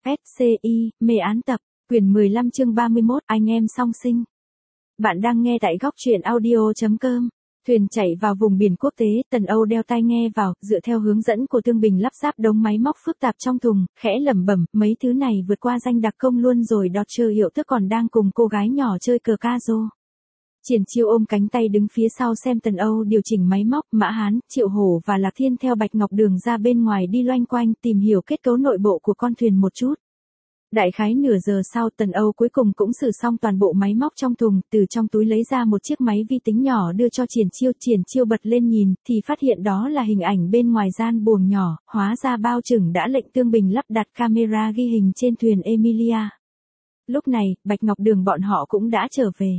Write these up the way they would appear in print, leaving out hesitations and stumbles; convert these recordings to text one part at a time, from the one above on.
SCI, mê án tập, quyển 15 chương 31, anh em song sinh. Bạn đang nghe tại góc truyện audio.com. Thuyền chạy vào vùng biển quốc tế, Tần Âu đeo tai nghe vào, dựa theo hướng dẫn của Tương Bình lắp ráp đống máy móc phức tạp trong thùng, khẽ lẩm bẩm, mấy thứ này vượt qua danh đặc công luôn rồi đó. Trơ Hiệu Tước còn đang cùng cô gái nhỏ chơi cờ ca rô. Triển Chiêu ôm cánh tay đứng phía sau xem Tần Âu điều chỉnh máy móc. Mã Hán, Triệu Hổ và Lạc Thiên theo Bạch Ngọc Đường ra bên ngoài đi loanh quanh tìm hiểu kết cấu nội bộ của con thuyền một chút. Đại khái nửa giờ sau, Tần Âu cuối cùng cũng xử xong toàn bộ máy móc trong thùng, từ trong túi lấy ra một chiếc máy vi tính nhỏ đưa cho Triển Chiêu. Triển Chiêu bật lên nhìn, thì phát hiện đó là hình ảnh bên ngoài gian buồng nhỏ, hóa ra bao chừng đã lệnh Tương Bình lắp đặt camera ghi hình trên thuyền Emilia. Lúc này, Bạch Ngọc Đường bọn họ cũng đã trở về.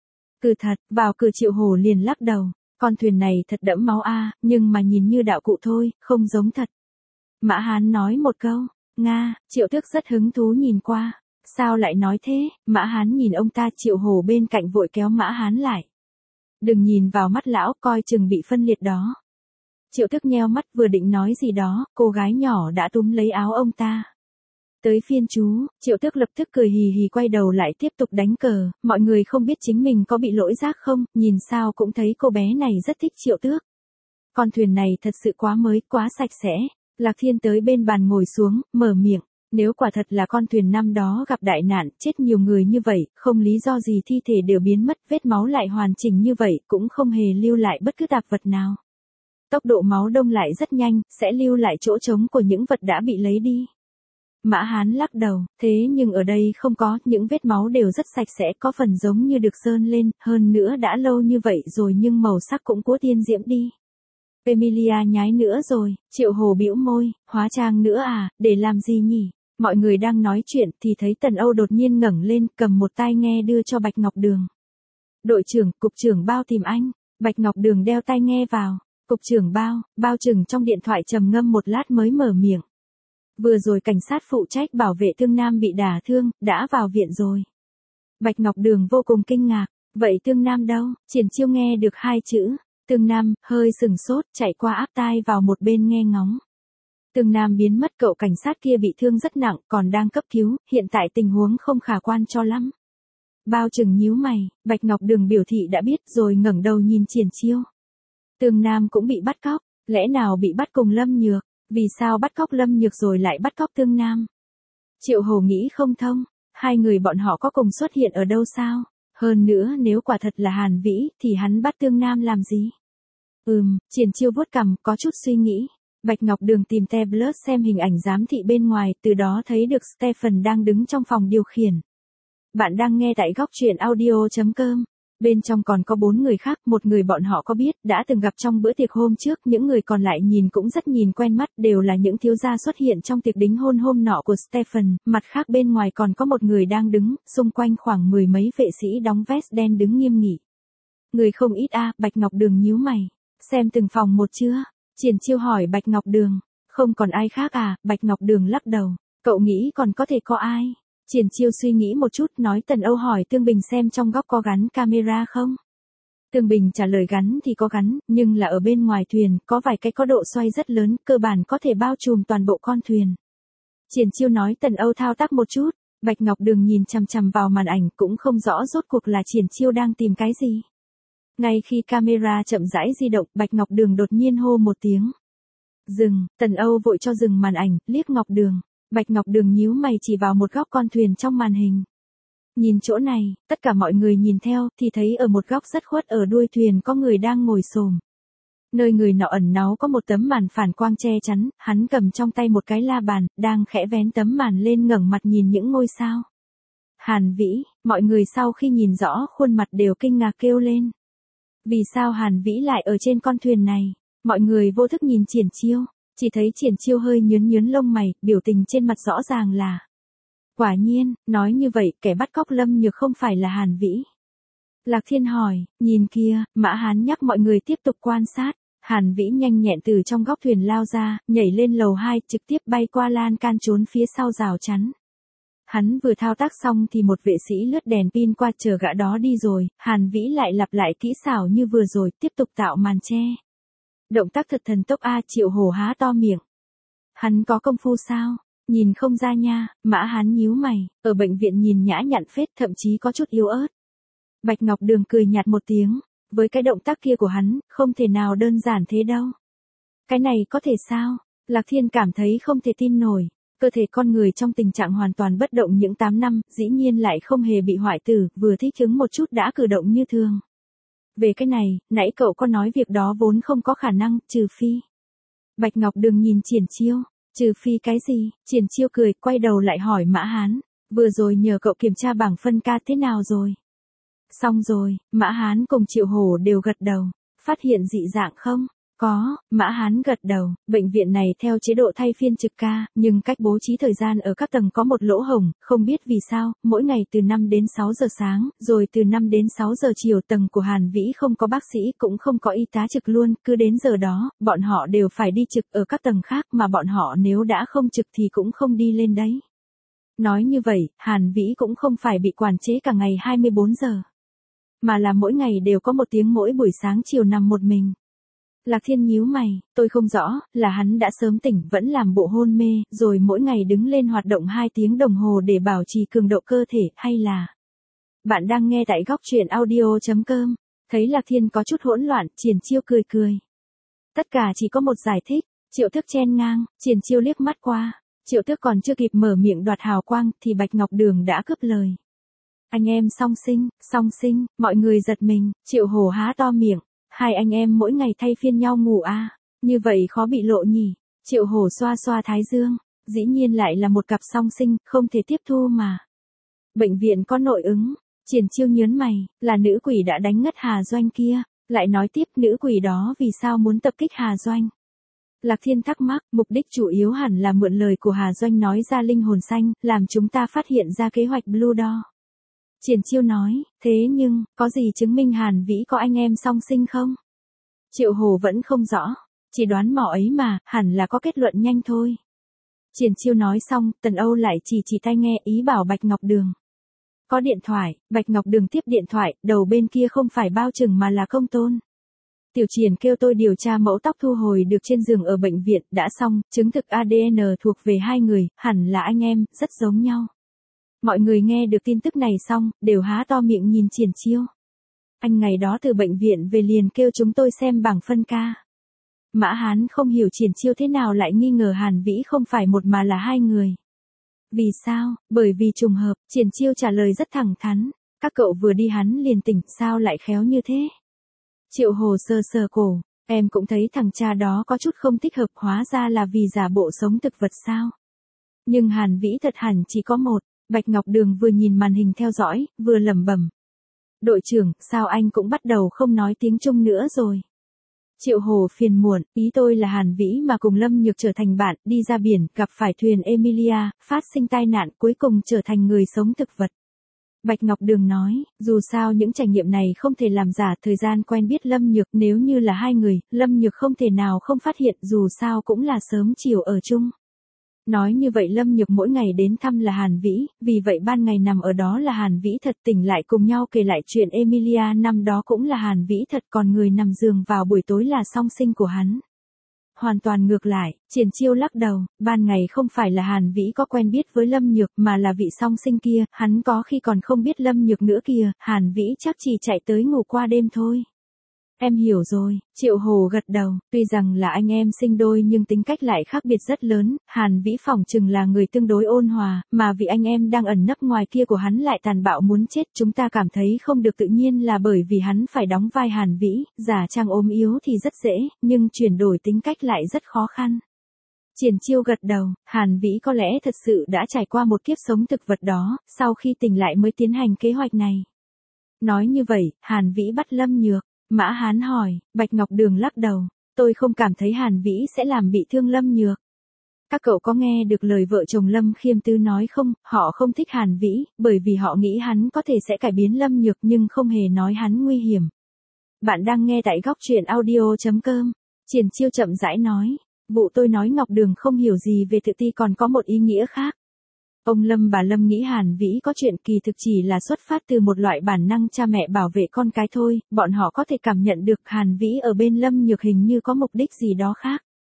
Cứ thật, vào cửa Triệu Hổ liền lắc đầu, con thuyền này thật đẫm máu a, nhưng mà nhìn như đạo cụ thôi, không giống thật. Mã Hán nói một câu. Nga, Triệu Tước rất hứng thú nhìn qua. Sao lại nói thế? Mã Hán nhìn ông ta. Triệu Hổ bên cạnh vội kéo Mã Hán lại. Đừng nhìn vào mắt lão, coi chừng bị phân liệt đó. Triệu Tước nheo mắt vừa định nói gì đó, cô gái nhỏ đã túm lấy áo ông ta. Tới phiên chú, Triệu Tước lập tức cười hì hì quay đầu lại tiếp tục đánh cờ. Mọi người không biết chính mình có bị lỗi giác không, nhìn sao cũng thấy cô bé này rất thích Triệu Tước. Con thuyền này thật sự quá mới, quá sạch sẽ. Lạc Thiên tới bên bàn ngồi xuống, mở miệng. Nếu quả thật là con thuyền năm đó gặp đại nạn, chết nhiều người như vậy, không lý do gì thi thể đều biến mất, vết máu lại hoàn chỉnh như vậy, cũng không hề lưu lại bất cứ tạp vật nào. Tốc độ máu đông lại rất nhanh, sẽ lưu lại chỗ trống của những vật đã bị lấy đi. Mã Hán lắc đầu, thế nhưng ở đây không có, những vết máu đều rất sạch sẽ, có phần giống như được sơn lên, hơn nữa đã lâu như vậy rồi nhưng màu sắc cũng của tiên diễm đi. Emilia nhái nữa rồi. Triệu Hồ bĩu môi, hóa trang nữa à, để làm gì nhỉ? Mọi người đang nói chuyện thì thấy Tần Âu đột nhiên ngẩng lên, cầm một tai nghe đưa cho Bạch Ngọc Đường. Đội trưởng, cục trưởng Bao tìm anh. Bạch Ngọc Đường đeo tai nghe vào. Cục trưởng Bao chừng trong điện thoại trầm ngâm một lát mới mở miệng. Vừa rồi cảnh sát phụ trách bảo vệ Tương Nam bị đả thương, đã vào viện rồi. Bạch Ngọc Đường vô cùng kinh ngạc, vậy Tương Nam đâu? Triển Chiêu nghe được hai chữ. Tương Nam, hơi sừng sốt, chạy qua áp tai vào một bên nghe ngóng. Tương Nam biến mất, cậu cảnh sát kia bị thương rất nặng, còn đang cấp cứu, hiện tại tình huống không khả quan cho lắm. Bao chừng nhíu mày, Bạch Ngọc Đường biểu thị đã biết rồi ngẩng đầu nhìn Triển Chiêu. Tương Nam cũng bị bắt cóc, lẽ nào bị bắt cùng Lâm Nhược, vì sao bắt cóc Lâm Nhược rồi lại bắt cóc Tương Nam? Triệu Hồ nghĩ không thông, hai người bọn họ có cùng xuất hiện ở đâu sao? Hơn nữa nếu quả thật là Hàn Vĩ, thì hắn bắt Tương Nam làm gì? Triển Chiêu vuốt cằm, có chút suy nghĩ. Bạch Ngọc Đường tìm tablet xem hình ảnh giám thị bên ngoài, từ đó thấy được Stephen đang đứng trong phòng điều khiển. Bạn đang nghe tại góc truyện audio.com. Bên trong còn có 4 người khác, một người bọn họ có biết, đã từng gặp trong bữa tiệc hôm trước, những người còn lại nhìn cũng rất nhìn quen mắt, đều là những thiếu gia xuất hiện trong tiệc đính hôn hôm nọ của Stephen, mặt khác bên ngoài còn có một người đang đứng, xung quanh khoảng 10 mấy vệ sĩ đóng vest đen đứng nghiêm nghị. Người không ít a. Bạch Ngọc Đường nhíu mày. Xem từng phòng một chưa? Triển Chiêu hỏi Bạch Ngọc Đường. Không còn ai khác à? Bạch Ngọc Đường lắc đầu. Cậu nghĩ còn có thể có ai? Triển Chiêu suy nghĩ một chút nói. Tần Âu hỏi Tương Bình xem trong góc có gắn camera không? Tương Bình trả lời gắn thì có gắn, nhưng là ở bên ngoài thuyền, có vài cái có độ xoay rất lớn, cơ bản có thể bao trùm toàn bộ con thuyền. Triển Chiêu nói. Tần Âu thao tác một chút. Bạch Ngọc Đường nhìn chằm chằm vào màn ảnh, cũng không rõ rốt cuộc là Triển Chiêu đang tìm cái gì. Ngay khi camera chậm rãi di động, Bạch Ngọc Đường đột nhiên hô một tiếng. Dừng, Tần Âu vội cho dừng màn ảnh, liếc Ngọc Đường. Bạch Ngọc Đường nhíu mày chỉ vào một góc con thuyền trong màn hình. Nhìn chỗ này, tất cả mọi người nhìn theo, thì thấy ở một góc rất khuất ở đuôi thuyền có người đang ngồi xổm. Nơi người nọ ẩn náu có một tấm màn phản quang che chắn, hắn cầm trong tay một cái la bàn, đang khẽ vén tấm màn lên ngẩng mặt nhìn những ngôi sao. Hàn Vĩ, mọi người sau khi nhìn rõ khuôn mặt đều kinh ngạc kêu lên. Vì sao Hàn Vĩ lại ở trên con thuyền này? Mọi người vô thức nhìn Triển Chiêu, chỉ thấy Triển Chiêu hơi nhướng lông mày, biểu tình trên mặt rõ ràng là. Quả nhiên, nói như vậy, kẻ bắt cóc Lâm Nhược không phải là Hàn Vĩ. Lạc Thiên hỏi, nhìn kia, Mã Hán nhắc mọi người tiếp tục quan sát. Hàn Vĩ nhanh nhẹn từ trong góc thuyền lao ra, nhảy lên lầu 2, trực tiếp bay qua lan can trốn phía sau rào chắn. Hắn vừa thao tác xong thì một vệ sĩ lướt đèn pin qua chờ gã đó đi rồi, Hàn Vĩ lại lặp lại kỹ xảo như vừa rồi, tiếp tục tạo màn che. Động tác thật thần tốc a. Triệu Hồ há to miệng. Hắn có công phu sao? Nhìn không ra nha, Mã Hán nhíu mày, ở bệnh viện nhìn nhã nhặn phết, thậm chí có chút yếu ớt. Bạch Ngọc Đường cười nhạt một tiếng, với cái động tác kia của hắn, không thể nào đơn giản thế đâu. Cái này có thể sao? Lạc Thiên cảm thấy không thể tin nổi. Cơ thể con người trong tình trạng hoàn toàn bất động những 8 năm, dĩ nhiên lại không hề bị hoại tử, vừa thích ứng một chút đã cử động như thường. Về cái này, nãy cậu có nói việc đó vốn không có khả năng, trừ phi. Bạch Ngọc Đường nhìn Triển Chiêu, trừ phi cái gì? Triển Chiêu cười, quay đầu lại hỏi Mã Hán, vừa rồi nhờ cậu kiểm tra bảng phân ca thế nào rồi? Xong rồi, Mã Hán cùng Triệu Hổ đều gật đầu, phát hiện dị dạng không? Có, Mã Hán gật đầu, bệnh viện này theo chế độ thay phiên trực ca, nhưng cách bố trí thời gian ở các tầng có một lỗ hổng, không biết vì sao, mỗi ngày từ 5 đến 6 giờ sáng, rồi từ 5 đến 6 giờ chiều tầng của Hàn Vĩ không có bác sĩ cũng không có y tá trực luôn, cứ đến giờ đó, bọn họ đều phải đi trực ở các tầng khác mà bọn họ nếu đã không trực thì cũng không đi lên đấy. Nói như vậy, Hàn Vĩ cũng không phải bị quản chế cả ngày 24 giờ, mà là mỗi ngày đều có 1 tiếng mỗi buổi sáng chiều nằm một mình. Lạc Thiên nhíu mày, tôi không rõ, là hắn đã sớm tỉnh vẫn làm bộ hôn mê, rồi mỗi ngày đứng lên hoạt động 2 tiếng đồng hồ để bảo trì cường độ cơ thể, hay là... Bạn đang nghe tại góc truyện audio.com, thấy Lạc Thiên có chút hỗn loạn, Triển Chiêu cười cười. Tất cả chỉ có một giải thích, Triệu Thức chen ngang, Triển Chiêu liếc mắt qua, Triệu Thức còn chưa kịp mở miệng đoạt hào quang, thì Bạch Ngọc Đường đã cướp lời. Anh em song sinh, mọi người giật mình, Triệu Hổ há to miệng. Hai anh em mỗi ngày thay phiên nhau ngủ à, như vậy khó bị lộ nhỉ. Triệu Hổ xoa xoa thái dương, dĩ nhiên lại là một cặp song sinh, không thể tiếp thu mà. Bệnh viện có nội ứng, Triển Chiêu nhớn mày, là nữ quỷ đã đánh ngất Hà Doanh kia, lại nói tiếp nữ quỷ đó vì sao muốn tập kích Hà Doanh. Lạc Thiên thắc mắc, mục đích chủ yếu hẳn là mượn lời của Hà Doanh nói ra linh hồn xanh, làm chúng ta phát hiện ra kế hoạch Blue Door. Triển Chiêu nói, thế nhưng, có gì chứng minh Hàn Vĩ có anh em song sinh không? Triệu Hổ vẫn không rõ, chỉ đoán mò ấy mà, hẳn là có kết luận nhanh thôi. Triển Chiêu nói xong, Tần Âu lại chỉ tai nghe ý bảo Bạch Ngọc Đường. Có điện thoại, Bạch Ngọc Đường tiếp điện thoại, đầu bên kia không phải Bao Trừng mà là Công Tôn. Tiểu Triển kêu tôi điều tra mẫu tóc thu hồi được trên giường ở bệnh viện, đã xong, chứng thực ADN thuộc về hai người, hẳn là anh em, rất giống nhau. Mọi người nghe được tin tức này xong, đều há to miệng nhìn Triển Chiêu. Anh ngày đó từ bệnh viện về liền kêu chúng tôi xem bảng phân ca. Mã Hán không hiểu Triển Chiêu thế nào lại nghi ngờ Hàn Vĩ không phải một mà là hai người. Vì sao? Bởi vì trùng hợp, Triển Chiêu trả lời rất thẳng thắn. Các cậu vừa đi hắn liền tỉnh, sao lại khéo như thế? Triệu Hồ sờ sờ cổ, em cũng thấy thằng cha đó có chút không thích hợp, hóa ra là vì giả bộ sống thực vật sao? Nhưng Hàn Vĩ thật hẳn chỉ có một. Bạch Ngọc Đường vừa nhìn màn hình theo dõi, vừa lẩm bẩm. Đội trưởng, sao anh cũng bắt đầu không nói tiếng Trung nữa rồi? Triệu Hồ phiền muộn, ý tôi là Hàn Vĩ mà cùng Lâm Nhược trở thành bạn, đi ra biển, gặp phải thuyền Emilia, phát sinh tai nạn, cuối cùng trở thành người sống thực vật. Bạch Ngọc Đường nói, dù sao những trải nghiệm này không thể làm giả, thời gian quen biết Lâm Nhược, nếu như là hai người, Lâm Nhược không thể nào không phát hiện, dù sao cũng là sớm chiều ở chung. Nói như vậy Lâm Nhược mỗi ngày đến thăm là Hàn Vĩ, vì vậy ban ngày nằm ở đó là Hàn Vĩ thật, tỉnh lại cùng nhau kể lại chuyện Emilia năm đó cũng là Hàn Vĩ thật, còn người nằm giường vào buổi tối là song sinh của hắn. Hoàn toàn ngược lại, Triển Chiêu lắc đầu, ban ngày không phải là Hàn Vĩ có quen biết với Lâm Nhược mà là vị song sinh kia, hắn có khi còn không biết Lâm Nhược nữa kìa, Hàn Vĩ chắc chỉ chạy tới ngủ qua đêm thôi. Em hiểu rồi, Triệu Hồ gật đầu, tuy rằng là anh em sinh đôi nhưng tính cách lại khác biệt rất lớn, Hàn Vĩ phỏng chừng là người tương đối ôn hòa, mà vị anh em đang ẩn nấp ngoài kia của hắn lại tàn bạo muốn chết, chúng ta cảm thấy không được tự nhiên là bởi vì hắn phải đóng vai Hàn Vĩ, giả trang ốm yếu thì rất dễ, nhưng chuyển đổi tính cách lại rất khó khăn. Triển Chiêu gật đầu, Hàn Vĩ có lẽ thật sự đã trải qua một kiếp sống thực vật đó, sau khi tỉnh lại mới tiến hành kế hoạch này. Nói như vậy, Hàn Vĩ bắt Lâm Nhược. Mã Hán hỏi, Bạch Ngọc Đường lắc đầu, tôi không cảm thấy Hàn Vĩ sẽ làm bị thương Lâm Nhược. Các cậu có nghe được lời vợ chồng Lâm Khiêm Tư nói không, họ không thích Hàn Vĩ, bởi vì họ nghĩ hắn có thể sẽ cải biến Lâm Nhược nhưng không hề nói hắn nguy hiểm. Bạn đang nghe tại góc truyện audio.com, Triển Chiêu chậm rãi nói, vụ tôi nói Ngọc Đường không hiểu gì về tự ti còn có một ý nghĩa khác. Ông Lâm bà Lâm nghĩ Hàn Vĩ có chuyện kỳ thực chỉ là xuất phát từ một loại bản năng cha mẹ bảo vệ con cái thôi, bọn họ có thể cảm nhận được Hàn Vĩ ở bên Lâm Nhược hình như có mục đích gì đó khác.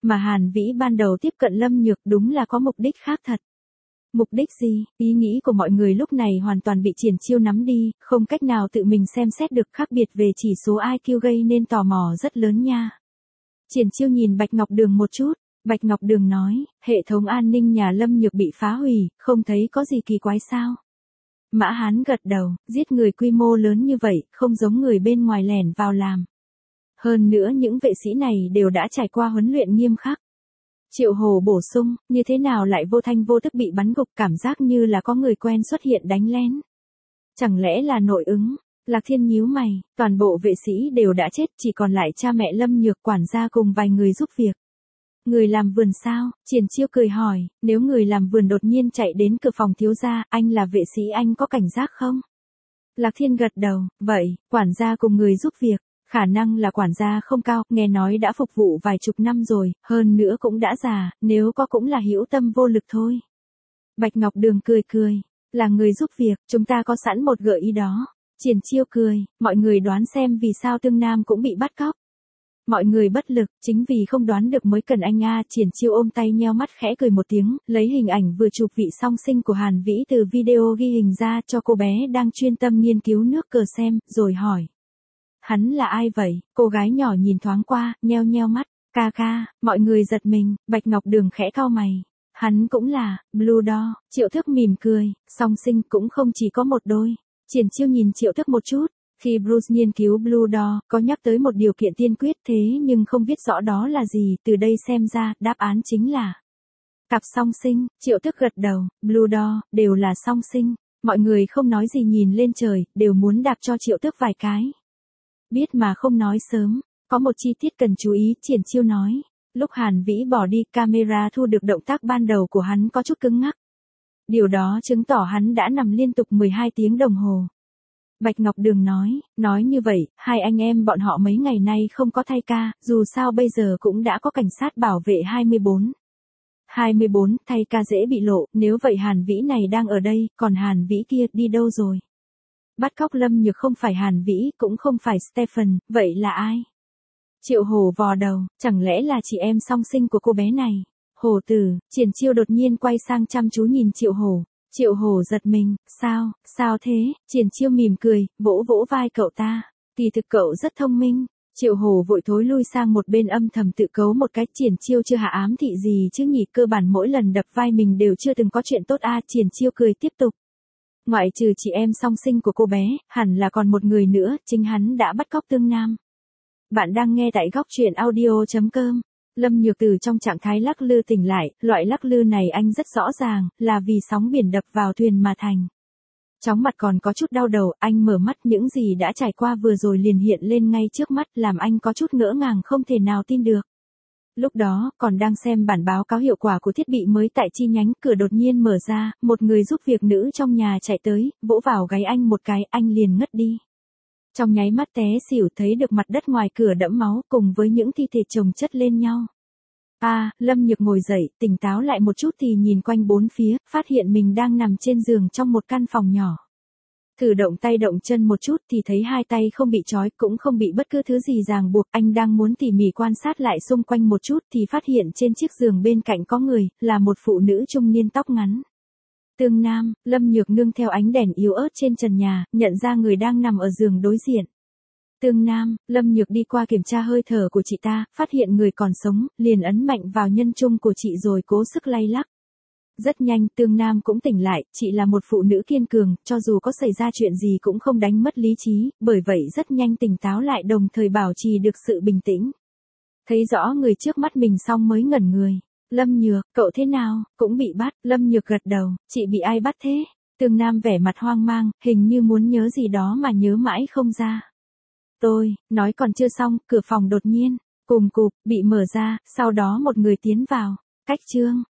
Mà Hàn Vĩ ban đầu tiếp cận Lâm Nhược đúng là có mục đích khác thật. Mục đích gì? Ý nghĩ của mọi người lúc này hoàn toàn bị Triển Chiêu nắm đi, không cách nào tự mình xem xét được khác biệt về chỉ số IQ gây nên tò mò rất lớn nha. Triển Chiêu nhìn Bạch Ngọc Đường một chút, Bạch Ngọc Đường nói, hệ thống an ninh nhà Lâm Nhược bị phá hủy, không thấy có gì kỳ quái sao? Mã Hán gật đầu, giết người quy mô lớn như vậy, không giống người bên ngoài lẻn vào làm. Hơn nữa những vệ sĩ này đều đã trải qua huấn luyện nghiêm khắc. Triệu Hồ bổ sung, như thế nào lại vô thanh vô tức bị bắn gục, cảm giác như là có người quen xuất hiện đánh lén. Chẳng lẽ là nội ứng? Lạc Thiên nhíu mày, toàn bộ vệ sĩ đều đã chết, chỉ còn lại cha mẹ Lâm Nhược, quản gia cùng vài người giúp việc. Người làm vườn sao? Triển Chiêu cười hỏi, nếu người làm vườn đột nhiên chạy đến cửa phòng thiếu gia, anh là vệ sĩ anh có cảnh giác không? Lạc Thiên gật đầu, vậy, quản gia cùng người giúp việc. Khả năng là quản gia không cao, nghe nói đã phục vụ vài chục năm rồi, hơn nữa cũng đã già, nếu có cũng là hữu tâm vô lực thôi. Bạch Ngọc Đường cười cười, là người giúp việc, chúng ta có sẵn một gợi ý đó. Triển Chiêu cười, mọi người đoán xem vì sao Tương Nam cũng bị bắt cóc. Mọi người bất lực, chính vì không đoán được mới cần anh a. Triển Chiêu ôm tay nheo mắt khẽ cười một tiếng, lấy hình ảnh vừa chụp vị song sinh của Hàn Vĩ từ video ghi hình ra cho cô bé đang chuyên tâm nghiên cứu nước cờ xem, rồi hỏi. Hắn là ai vậy? Cô gái nhỏ nhìn thoáng qua, nheo nheo mắt, ca ca, mọi người giật mình, Bạch Ngọc Đường khẽ cau mày. Hắn cũng là, Blue Door, Triệu Thức mỉm cười, song sinh cũng không chỉ có một đôi. Triển Chiêu nhìn Triệu Thức một chút, khi Bruce nghiên cứu Blue Door, có nhắc tới một điều kiện tiên quyết thế nhưng không biết rõ đó là gì, từ đây xem ra, đáp án chính là cặp song sinh. Triệu Thức gật đầu, Blue Door, đều là song sinh. Mọi người không nói gì nhìn lên trời, đều muốn đạp cho Triệu Thức vài cái. Biết mà không nói sớm, có một chi tiết cần chú ý, Triển Chiêu nói. Lúc Hàn Vĩ bỏ đi, camera thu được động tác ban đầu của hắn có chút cứng ngắc. Điều đó chứng tỏ hắn đã nằm liên tục 12 tiếng đồng hồ. Bạch Ngọc Đường nói như vậy, hai anh em bọn họ mấy ngày nay không có thay ca, dù sao bây giờ cũng đã có cảnh sát bảo vệ 24. 24, thay ca dễ bị lộ, nếu vậy Hàn Vĩ này đang ở đây, còn Hàn Vĩ kia đi đâu rồi? Bắt cóc Lâm Nhược không phải Hàn Vĩ, cũng không phải Stephen, vậy là ai? Triệu Hồ vò đầu, chẳng lẽ là chị em song sinh của cô bé này? Hồ tử, Triển Chiêu đột nhiên quay sang chăm chú nhìn Triệu Hồ. Triệu Hồ giật mình, sao thế? Triển Chiêu mỉm cười, vỗ vỗ vai cậu ta. Kỳ thực cậu rất thông minh. Triệu Hồ vội thối lui sang một bên âm thầm tự cấu một cái. Triển Chiêu chưa hạ ám thị gì chứ nhỉ, cơ bản mỗi lần đập vai mình đều chưa từng có chuyện tốt a. Triển Chiêu cười tiếp tục. Ngoại trừ chị em song sinh của cô bé, hẳn là còn một người nữa, chính hắn đã bắt cóc Tương Nam. Bạn đang nghe tại góc truyện audio.com. Lâm Nhược từ trong trạng thái lắc lư tỉnh lại, loại lắc lư này anh rất rõ ràng, là vì sóng biển đập vào thuyền mà thành. Chóng mặt còn có chút đau đầu, anh mở mắt, những gì đã trải qua vừa rồi liền hiện lên ngay trước mắt, làm anh có chút ngỡ ngàng không thể nào tin được. Lúc đó, còn đang xem bản báo cáo hiệu quả của thiết bị mới tại chi nhánh, cửa đột nhiên mở ra, một người giúp việc nữ trong nhà chạy tới, vỗ vào gáy anh một cái, anh liền ngất đi. Trong nháy mắt té xỉu, thấy được mặt đất ngoài cửa đẫm máu, cùng với những thi thể chồng chất lên nhau. Lâm Nhược ngồi dậy, tỉnh táo lại một chút thì nhìn quanh bốn phía, phát hiện mình đang nằm trên giường trong một căn phòng nhỏ. Thử động tay động chân một chút thì thấy hai tay không bị trói, cũng không bị bất cứ thứ gì ràng buộc. Anh đang muốn tỉ mỉ quan sát lại xung quanh một chút thì phát hiện trên chiếc giường bên cạnh có người, là một phụ nữ trung niên tóc ngắn. Tương Nam. Lâm Nhược nương theo ánh đèn yếu ớt trên trần nhà, nhận ra người đang nằm ở giường đối diện. Tương Nam. Lâm Nhược đi qua kiểm tra hơi thở của chị ta, phát hiện người còn sống, liền ấn mạnh vào nhân trung của chị rồi cố sức lay lắc. Rất nhanh, Tương Nam cũng tỉnh lại, chị là một phụ nữ kiên cường, cho dù có xảy ra chuyện gì cũng không đánh mất lý trí, bởi vậy rất nhanh tỉnh táo lại, đồng thời bảo trì được sự bình tĩnh. Thấy rõ người trước mắt mình xong mới ngẩn người. Lâm Nhược, cậu thế nào, cũng bị bắt. Lâm Nhược gật đầu, chị bị ai bắt thế? Tương Nam vẻ mặt hoang mang, hình như muốn nhớ gì đó mà nhớ mãi không ra. Tôi, nói còn chưa xong, cửa phòng đột nhiên, cùm cụp, bị mở ra, sau đó một người tiến vào. Cách chương.